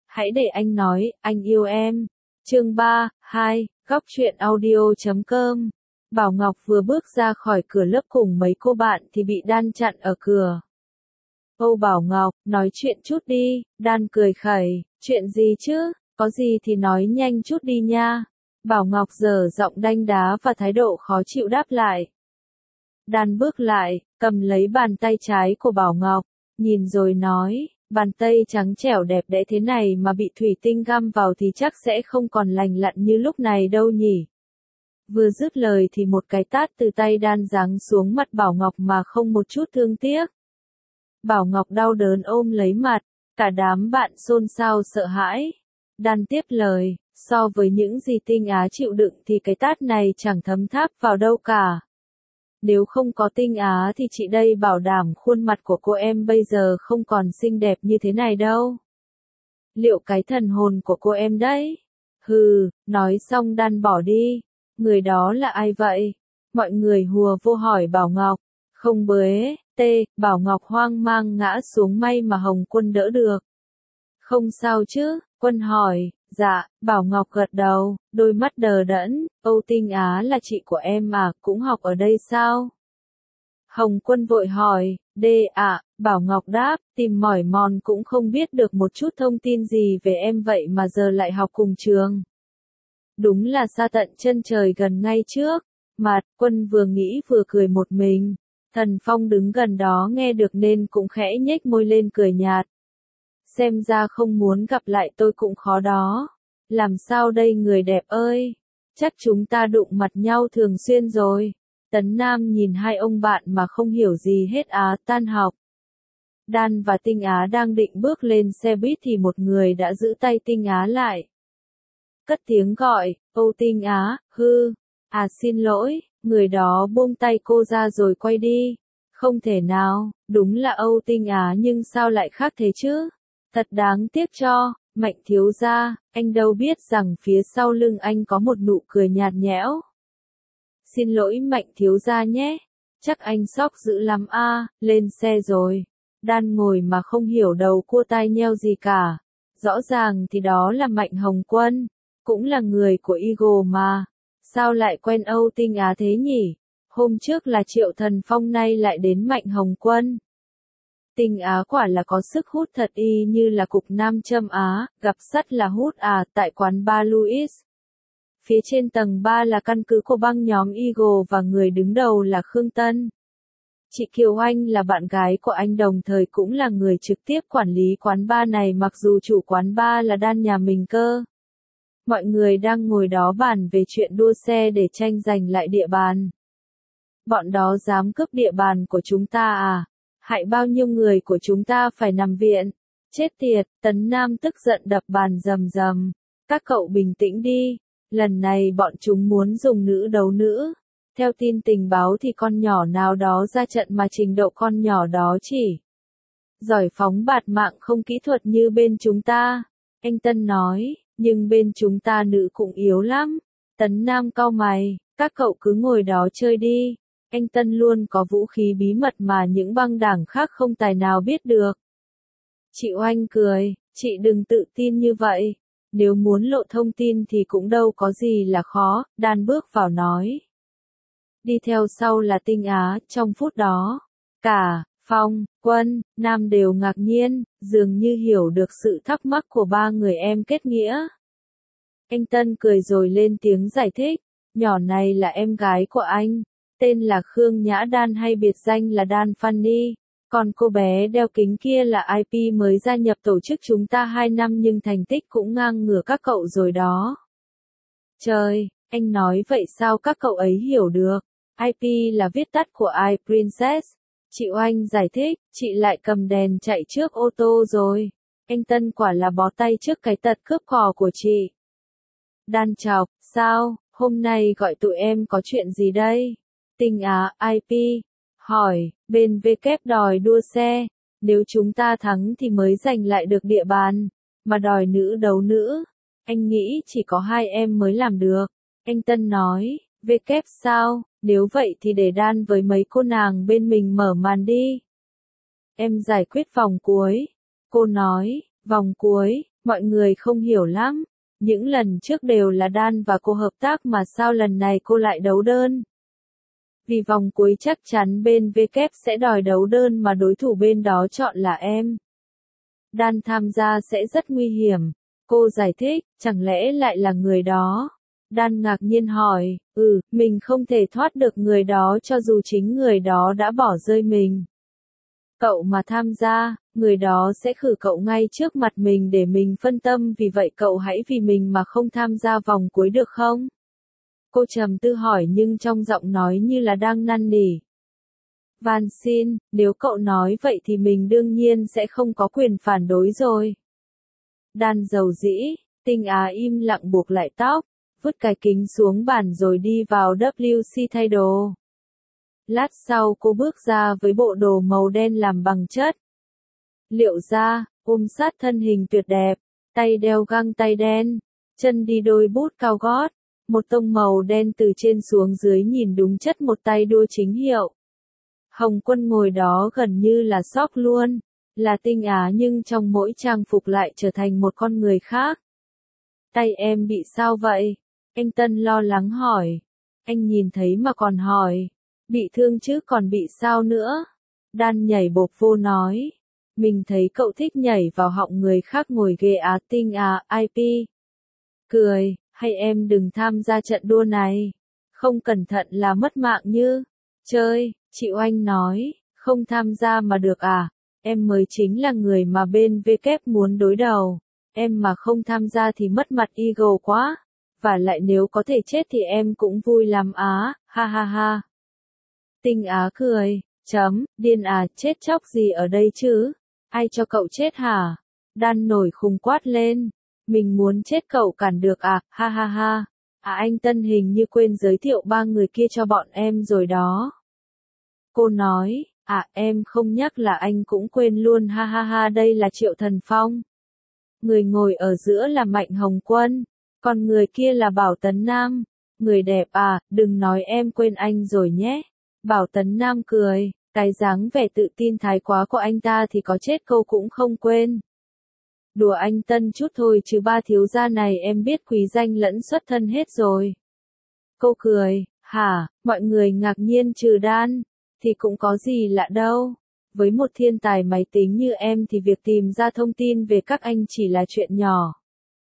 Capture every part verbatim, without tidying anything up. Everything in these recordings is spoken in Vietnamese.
Hãy để anh nói, anh yêu em. Chương ba, hai, góc truyện audio chấm com. Bảo Ngọc vừa bước ra khỏi cửa lớp cùng mấy cô bạn thì bị Đan chặn ở cửa. Âu Bảo Ngọc, nói chuyện chút đi, Đan cười khẩy, chuyện gì chứ, có gì thì nói nhanh chút đi nha. Bảo Ngọc giở giọng đanh đá và thái độ khó chịu đáp lại. Đan bước lại, cầm lấy bàn tay trái của Bảo Ngọc, nhìn rồi nói, bàn tay trắng trẻo đẹp đẽ thế này mà bị thủy tinh găm vào thì chắc sẽ không còn lành lặn như lúc này đâu nhỉ. Vừa dứt lời thì một cái tát từ tay Đan giáng xuống mặt Bảo Ngọc mà không một chút thương tiếc. Bảo Ngọc đau đớn ôm lấy mặt, cả đám bạn xôn xao sợ hãi. Đan tiếp lời, so với những gì Tinh Á chịu đựng thì cái tát này chẳng thấm tháp vào đâu cả. Nếu không có Tinh Á thì chị đây bảo đảm khuôn mặt của cô em bây giờ không còn xinh đẹp như thế này đâu. Liệu cái thần hồn của cô em đấy? Hừ, nói xong Đan bỏ đi. Người đó là ai vậy? Mọi người hùa vô hỏi Bảo Ngọc. Không bới, tê, Bảo Ngọc hoang mang ngã xuống, may mà Hồng Quân đỡ được. Không sao chứ? Quân hỏi. Dạ, Bảo Ngọc gật đầu, đôi mắt đờ đẫn. Âu Tinh Á là chị của em à, cũng học ở đây sao? Hồng Quân vội hỏi. Đê ạ, Bảo Ngọc đáp, tìm mỏi mòn cũng không biết được một chút thông tin gì về em vậy mà giờ lại học cùng trường. Đúng là xa tận chân trời gần ngay trước. Mặt, Quân vừa nghĩ vừa cười một mình. Thần Phong đứng gần đó nghe được nên cũng khẽ nhếch môi lên cười nhạt. Xem ra không muốn gặp lại tôi cũng khó đó. Làm sao đây người đẹp ơi? Chắc chúng ta đụng mặt nhau thường xuyên rồi. Tấn Nam nhìn hai ông bạn mà không hiểu gì hết. Á tan học. Đan và Tinh Á đang định bước lên xe buýt thì một người đã giữ tay Tinh Á lại. Cất tiếng gọi, Âu Tinh Á, hư, à xin lỗi, người đó buông tay cô ra rồi quay đi. Không thể nào, đúng là Âu Tinh Á nhưng sao lại khác thế chứ? Thật đáng tiếc cho, Mạnh thiếu gia, anh đâu biết rằng phía sau lưng anh có một nụ cười nhạt nhẽo. Xin lỗi Mạnh thiếu gia nhé, chắc anh sốc dữ lắm a. Lên xe rồi. Đan ngồi mà không hiểu đầu cua tai nheo gì cả. Rõ ràng thì đó là Mạnh Hồng Quân, cũng là người của Eagle mà. Sao lại quen Âu Tinh Á thế nhỉ? Hôm trước là Triệu Thần Phong, nay lại đến Mạnh Hồng Quân. Tinh Á quả là có sức hút thật y như là cục nam châm Á, gặp sắt là hút à. Tại quán bar Louis. Phía trên tầng ba là căn cứ của băng nhóm Eagle và người đứng đầu là Khương Tân. Chị Kiều Anh là bạn gái của anh, đồng thời cũng là người trực tiếp quản lý quán bar này, mặc dù chủ quán bar là Đan nhà mình cơ. Mọi người đang ngồi đó bàn về chuyện đua xe để tranh giành lại địa bàn. Bọn đó dám cướp địa bàn của chúng ta à? Hại bao nhiêu người của chúng ta phải nằm viện. Chết tiệt, Tấn Nam tức giận đập bàn rầm rầm. Các cậu bình tĩnh đi. Lần này bọn chúng muốn dùng nữ đấu nữ. Theo tin tình báo thì con nhỏ nào đó ra trận mà trình độ con nhỏ đó chỉ giỏi phóng bạt mạng, không kỹ thuật như bên chúng ta. Anh Tân nói, nhưng bên chúng ta nữ cũng yếu lắm. Tấn Nam cau mày, các cậu cứ ngồi đó chơi đi. Anh Tân luôn có vũ khí bí mật mà những băng đảng khác không tài nào biết được. Chị Oanh cười, chị đừng tự tin như vậy. Nếu muốn lộ thông tin thì cũng đâu có gì là khó. Đan bước vào nói. Đi theo sau là Tinh Á. Trong phút đó, cả Phong, Quân, Nam đều ngạc nhiên, dường như hiểu được sự thắc mắc của ba người em kết nghĩa. Anh Tân cười rồi lên tiếng giải thích. Nhỏ này là em gái của anh. Tên là Khương Nhã Đan, hay biệt danh là Đan Funny. Còn cô bé đeo kính kia là i pê mới gia nhập tổ chức chúng ta hai năm nhưng thành tích cũng ngang ngửa các cậu rồi đó. Trời, anh nói vậy sao các cậu ấy hiểu được? i pê là viết tắt của I Princess. Chị Oanh giải thích, chị lại cầm đèn chạy trước ô tô rồi. Anh Tân quả là bó tay trước cái tật cướp cò của chị. Đan chọc, sao, hôm nay gọi tụi em có chuyện gì đây? Tinh Á, i pê, hỏi, bên W đòi đua xe, nếu chúng ta thắng thì mới giành lại được địa bàn, mà đòi nữ đấu nữ. Anh nghĩ chỉ có hai em mới làm được. Anh Tân nói, W sao, nếu vậy thì để Đan với mấy cô nàng bên mình mở màn đi. Em giải quyết vòng cuối. Cô nói, vòng cuối, Mọi người không hiểu lắm. Những lần trước đều là Dan và cô hợp tác mà sao lần này cô lại đấu đơn? Vì vòng cuối chắc chắn bên vê kép sẽ đòi đấu đơn mà đối thủ bên đó chọn là em. Dan tham gia sẽ rất nguy hiểm. Cô giải thích, chẳng lẽ lại là người đó? Dan ngạc nhiên hỏi, ừ, mình không thể thoát được người đó cho dù chính người đó đã bỏ rơi mình. Cậu mà tham gia, người đó sẽ khử cậu ngay trước mặt mình để mình phân tâm, vì vậy cậu hãy vì mình mà không tham gia vòng cuối được không? Cô trầm tư hỏi nhưng trong giọng nói như là đang năn nỉ. Van xin, nếu cậu nói vậy thì mình đương nhiên sẽ không có quyền phản đối rồi. Dan dầu dĩ, Tinh Á im lặng buộc lại tóc, vứt cái kính xuống bàn rồi đi vào vê kép xê thay đồ. Lát sau cô bước ra với bộ đồ màu đen làm bằng chất liệu da, ôm sát thân hình tuyệt đẹp, tay đeo găng tay đen, chân đi đôi bút cao gót, một tông màu đen từ trên xuống dưới nhìn đúng chất một tay đua chính hiệu. Hồng Quân ngồi đó gần như là sốc luôn, là Tinh Á nhưng trong mỗi trang phục lại trở thành một con người khác. Tay em bị sao vậy? Anh Tân lo lắng hỏi. Anh nhìn thấy mà còn hỏi. Bị thương chứ còn bị sao nữa? Dan nhảy bộp vô nói. Mình thấy cậu thích nhảy vào họng người khác ngồi ghê á. Tinh Á, i pê. Cười, hay em đừng tham gia trận đua này. Không cẩn thận là mất mạng như. Chơi, chị Oanh nói, không tham gia mà được à? Em mới chính là người mà bên vê kép muốn đối đầu. Em mà không tham gia thì mất mặt Eagle quá. Và lại nếu có thể chết thì em cũng vui lắm á, ha ha ha. Tinh Á cười, chấm, điên à, chết chóc gì ở đây chứ? Ai cho cậu chết hả? Dan nổi khùng quát lên. Mình muốn chết cậu cản được à, ha ha ha. À anh Tân hình như quên giới thiệu ba người kia cho bọn em rồi đó. Cô nói, à em không nhắc là anh cũng quên luôn, ha ha ha. Đây là Triệu Thần Phong. Người ngồi ở giữa là Mạnh Hồng Quân. Còn người kia là Bảo Tấn Nam. Người đẹp à, đừng nói em quên anh rồi nhé. Bảo Tấn Nam cười, cái dáng vẻ tự tin thái quá của anh ta thì có chết câu cũng không quên. Đùa anh Tân chút thôi chứ ba thiếu gia này em biết quý danh lẫn xuất thân hết rồi. Cô cười, hả, mọi người ngạc nhiên trừ Dan, thì cũng có gì lạ đâu. Với một thiên tài máy tính như em thì việc tìm ra thông tin về các anh chỉ là chuyện nhỏ.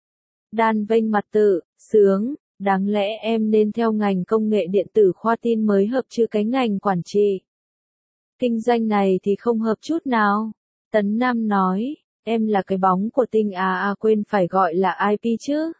Dan vênh mặt tự, sướng, đáng lẽ em nên theo ngành công nghệ điện tử khoa tin mới hợp chứ cái ngành quản trị. Kinh doanh này thì không hợp chút nào. Tấn Nam nói, em là cái bóng của Tinh Á à, quên phải gọi là i pê chứ.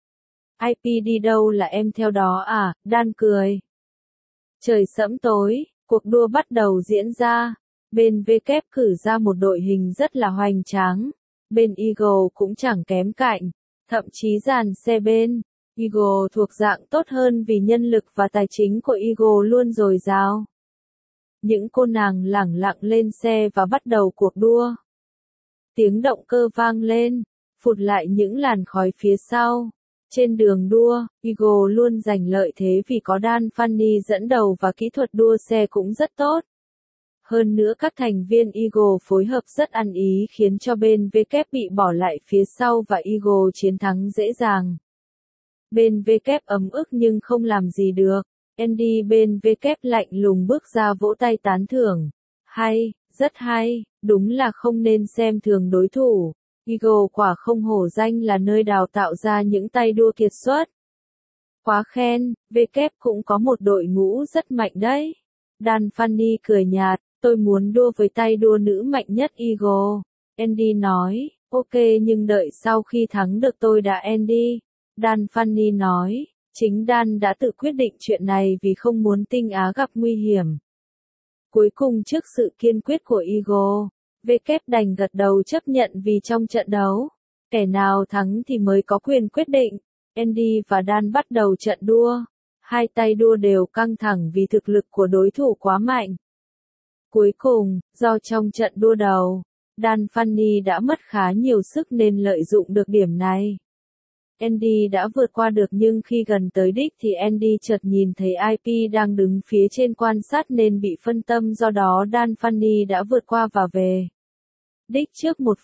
i pê đi đâu là em theo đó à, Dan cười. Trời sẫm tối, cuộc đua bắt đầu diễn ra. Bên vê kép cử ra một đội hình rất là hoành tráng. Bên Eagle cũng chẳng kém cạnh. Thậm chí dàn xe bên Eagle thuộc dạng tốt hơn vì nhân lực và tài chính của Eagle luôn dồi dào. Những cô nàng lẳng lặng lên xe và bắt đầu cuộc đua. Tiếng động cơ vang lên, phụt lại những làn khói phía sau. Trên đường đua, Eagle luôn giành lợi thế vì có Dan Fanny dẫn đầu và kỹ thuật đua xe cũng rất tốt. Hơn nữa các thành viên Eagle phối hợp rất ăn ý khiến cho bên vê kép bị bỏ lại phía sau và Eagle chiến thắng dễ dàng. Bên vê kép ấm ức nhưng không làm gì được. Andy bên vê kép lạnh lùng bước ra vỗ tay tán thưởng. Hay, rất hay, đúng là không nên xem thường đối thủ. Eagle quả không hổ danh là nơi đào tạo ra những tay đua kiệt xuất. Quá khen, vê kép cũng có một đội ngũ rất mạnh đấy. Dan Fanny cười nhạt, tôi muốn đua với tay đua nữ mạnh nhất Eagle. Andy nói, ok nhưng đợi sau khi thắng được tôi đã Andy. Dan Fanny nói, chính Dan đã tự quyết định chuyện này vì không muốn Tinh Á gặp nguy hiểm. Cuối cùng trước sự kiên quyết của Eagle, vê kép đành gật đầu chấp nhận vì trong trận đấu, kẻ nào thắng thì mới có quyền quyết định. Andy và Dan bắt đầu trận đua. Hai tay đua đều căng thẳng vì thực lực của đối thủ quá mạnh. Cuối cùng, do trong trận đua đầu, Dan Fanny đã mất khá nhiều sức nên lợi dụng được điểm này. Andy đã vượt qua được nhưng khi gần tới đích thì Andy chợt nhìn thấy i pê đang đứng phía trên quan sát nên bị phân tâm, do đó Dan Fanny đã vượt qua và về đích trước một phút,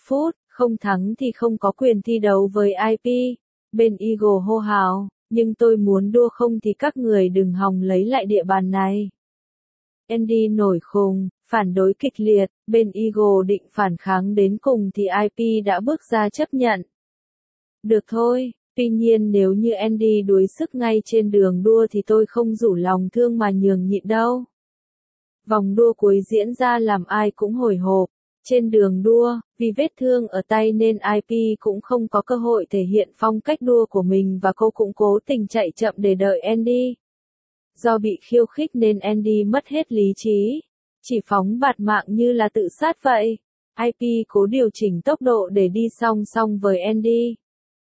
Không thắng thì không có quyền thi đấu với i pê. Bên Eagle hô hào, nhưng tôi muốn đua không thì các người đừng hòng lấy lại địa bàn này. Andy nổi khùng, phản đối kịch liệt, bên Eagle định phản kháng đến cùng thì i pê đã bước ra chấp nhận. Được thôi, tuy nhiên nếu như Andy đuối sức ngay trên đường đua thì tôi không rủ lòng thương mà nhường nhịn đâu. Vòng đua cuối diễn ra làm ai cũng hồi hộp. Trên đường đua, vì vết thương ở tay nên i pê cũng không có cơ hội thể hiện phong cách đua của mình và cô cũng cố tình chạy chậm để đợi Andy. Do bị khiêu khích nên Andy mất hết lý trí, chỉ phóng bạt mạng như là tự sát vậy. i pê cố điều chỉnh tốc độ để đi song song với Andy.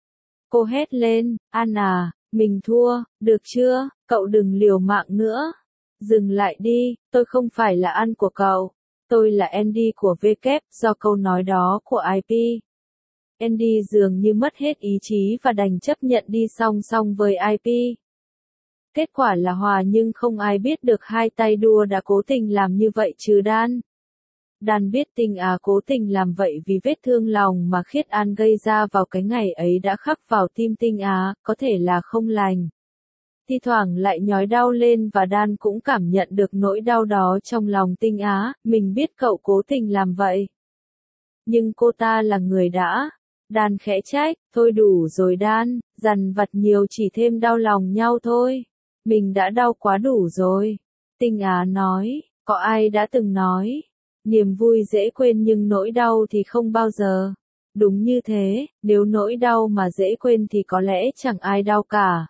Cô hét lên, Anna, mình thua, được chưa, cậu đừng liều mạng nữa. Dừng lại đi, tôi không phải là ăn của cậu. Tôi là Andy của W, do câu nói đó của i pê. Andy dường như mất hết ý chí và đành chấp nhận đi song song với i pê. Kết quả là hòa nhưng không ai biết được hai tay đua đã cố tình làm như vậy trừ Dan. Dan biết Tinh Á cố tình làm vậy vì vết thương lòng mà Khiết An gây ra vào cái ngày ấy đã khắc vào tim Tinh Á, có thể là không lành. Thi thoảng lại nhói đau lên và Dan cũng cảm nhận được nỗi đau đó trong lòng Tinh Á, mình biết cậu cố tình làm vậy. Nhưng cô ta là người đã. Dan khẽ trách, thôi đủ rồi Dan, dằn vặt nhiều chỉ thêm đau lòng nhau thôi. Mình đã đau quá đủ rồi. Tinh Á nói, có ai đã từng nói, niềm vui dễ quên nhưng nỗi đau thì không bao giờ. Đúng như thế, nếu nỗi đau mà dễ quên thì có lẽ chẳng ai đau cả.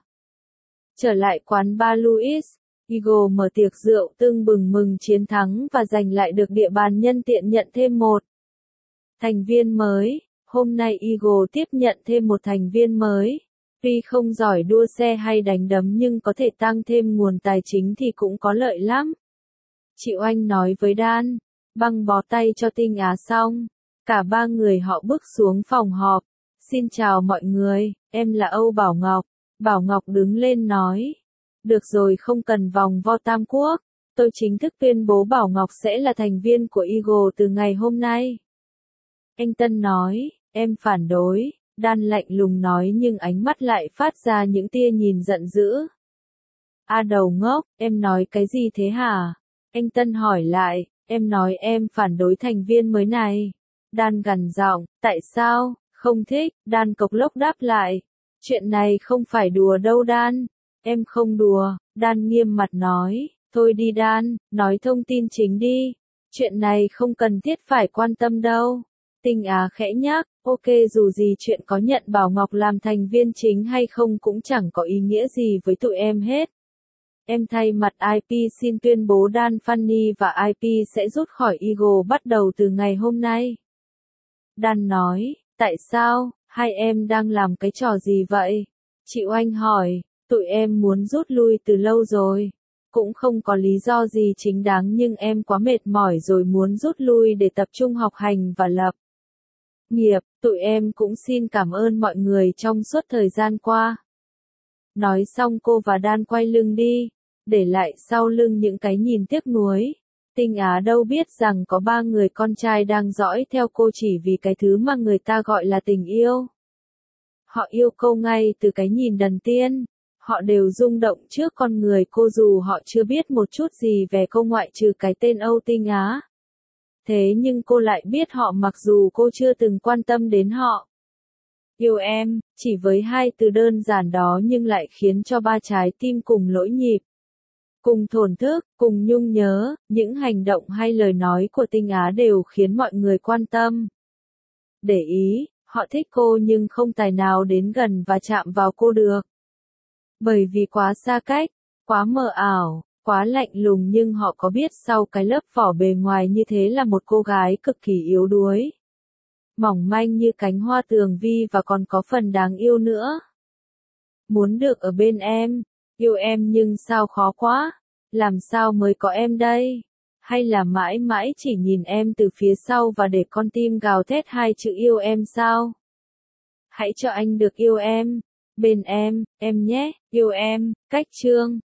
Trở lại quán bar Louis, Eagle mở tiệc rượu tưng bừng mừng chiến thắng và giành lại được địa bàn nhân tiện nhận thêm một thành viên mới. Hôm nay Eagle tiếp nhận thêm một thành viên mới. Tuy không giỏi đua xe hay đánh đấm nhưng có thể tăng thêm nguồn tài chính thì cũng có lợi lắm. Chị Oanh nói với Dan, băng bó tay cho Tinh Á xong. Cả ba người họ bước xuống phòng họp. Xin chào mọi người, em là Âu Bảo Ngọc. Bảo Ngọc đứng lên nói. Được rồi, không cần vòng vo tam quốc. Tôi chính thức tuyên bố Bảo Ngọc sẽ là thành viên của Eagle từ ngày hôm nay. Anh Tân nói, em phản đối. Dan lạnh lùng nói nhưng ánh mắt lại phát ra những tia nhìn giận dữ. A đầu ngốc, em nói cái gì thế hả? Anh Tân hỏi lại, em nói em phản đối thành viên mới này. Dan gằn giọng, tại sao, không thích, Dan cộc lốc đáp lại. Chuyện này không phải đùa đâu Dan. Em không đùa, Dan nghiêm mặt nói, thôi đi Dan, nói thông tin chính đi. Chuyện này không cần thiết phải quan tâm đâu. Tinh Á khẽ nhắc, ok dù gì chuyện có nhận Bảo Ngọc làm thành viên chính hay không cũng chẳng có ý nghĩa gì với tụi em hết. Em thay mặt i pê xin tuyên bố Dan Fanny và i pê sẽ rút khỏi Eagle bắt đầu từ ngày hôm nay. Dan nói, tại sao, hai em đang làm cái trò gì vậy? Chị Oanh hỏi, tụi em muốn rút lui từ lâu rồi. Cũng không có lý do gì chính đáng nhưng em quá mệt mỏi rồi muốn rút lui để tập trung học hành và lập nghiệp. Tụi em cũng xin cảm ơn mọi người trong suốt thời gian qua. Nói xong cô và Dan quay lưng đi, để lại sau lưng những cái nhìn tiếc nuối. Tinh Á đâu biết rằng có ba người con trai đang dõi theo cô chỉ vì cái thứ mà người ta gọi là tình yêu. Họ yêu cô ngay từ cái nhìn đần tiên. Họ đều rung động trước con người cô dù họ chưa biết một chút gì về cô ngoại trừ cái tên Âu Tinh Á. Thế nhưng cô lại biết họ mặc dù cô chưa từng quan tâm đến họ. Yêu em, chỉ với hai từ đơn giản đó nhưng lại khiến cho ba trái tim cùng lỗi nhịp. Cùng thổn thức, cùng nhung nhớ, những hành động hay lời nói của Tinh Á đều khiến mọi người quan tâm. Để ý, họ thích cô nhưng không tài nào đến gần và chạm vào cô được. Bởi vì quá xa cách, quá mờ ảo, quá lạnh lùng nhưng họ có biết sau cái lớp vỏ bề ngoài như thế là một cô gái cực kỳ yếu đuối. Mỏng manh như cánh hoa tường vi và còn có phần đáng yêu nữa. Muốn được ở bên em, yêu em nhưng sao khó quá, làm sao mới có em đây? Hay là mãi mãi chỉ nhìn em từ phía sau và để con tim gào thét hai chữ yêu em sao? Hãy cho anh được yêu em, bên em, em nhé, yêu em, cách chương.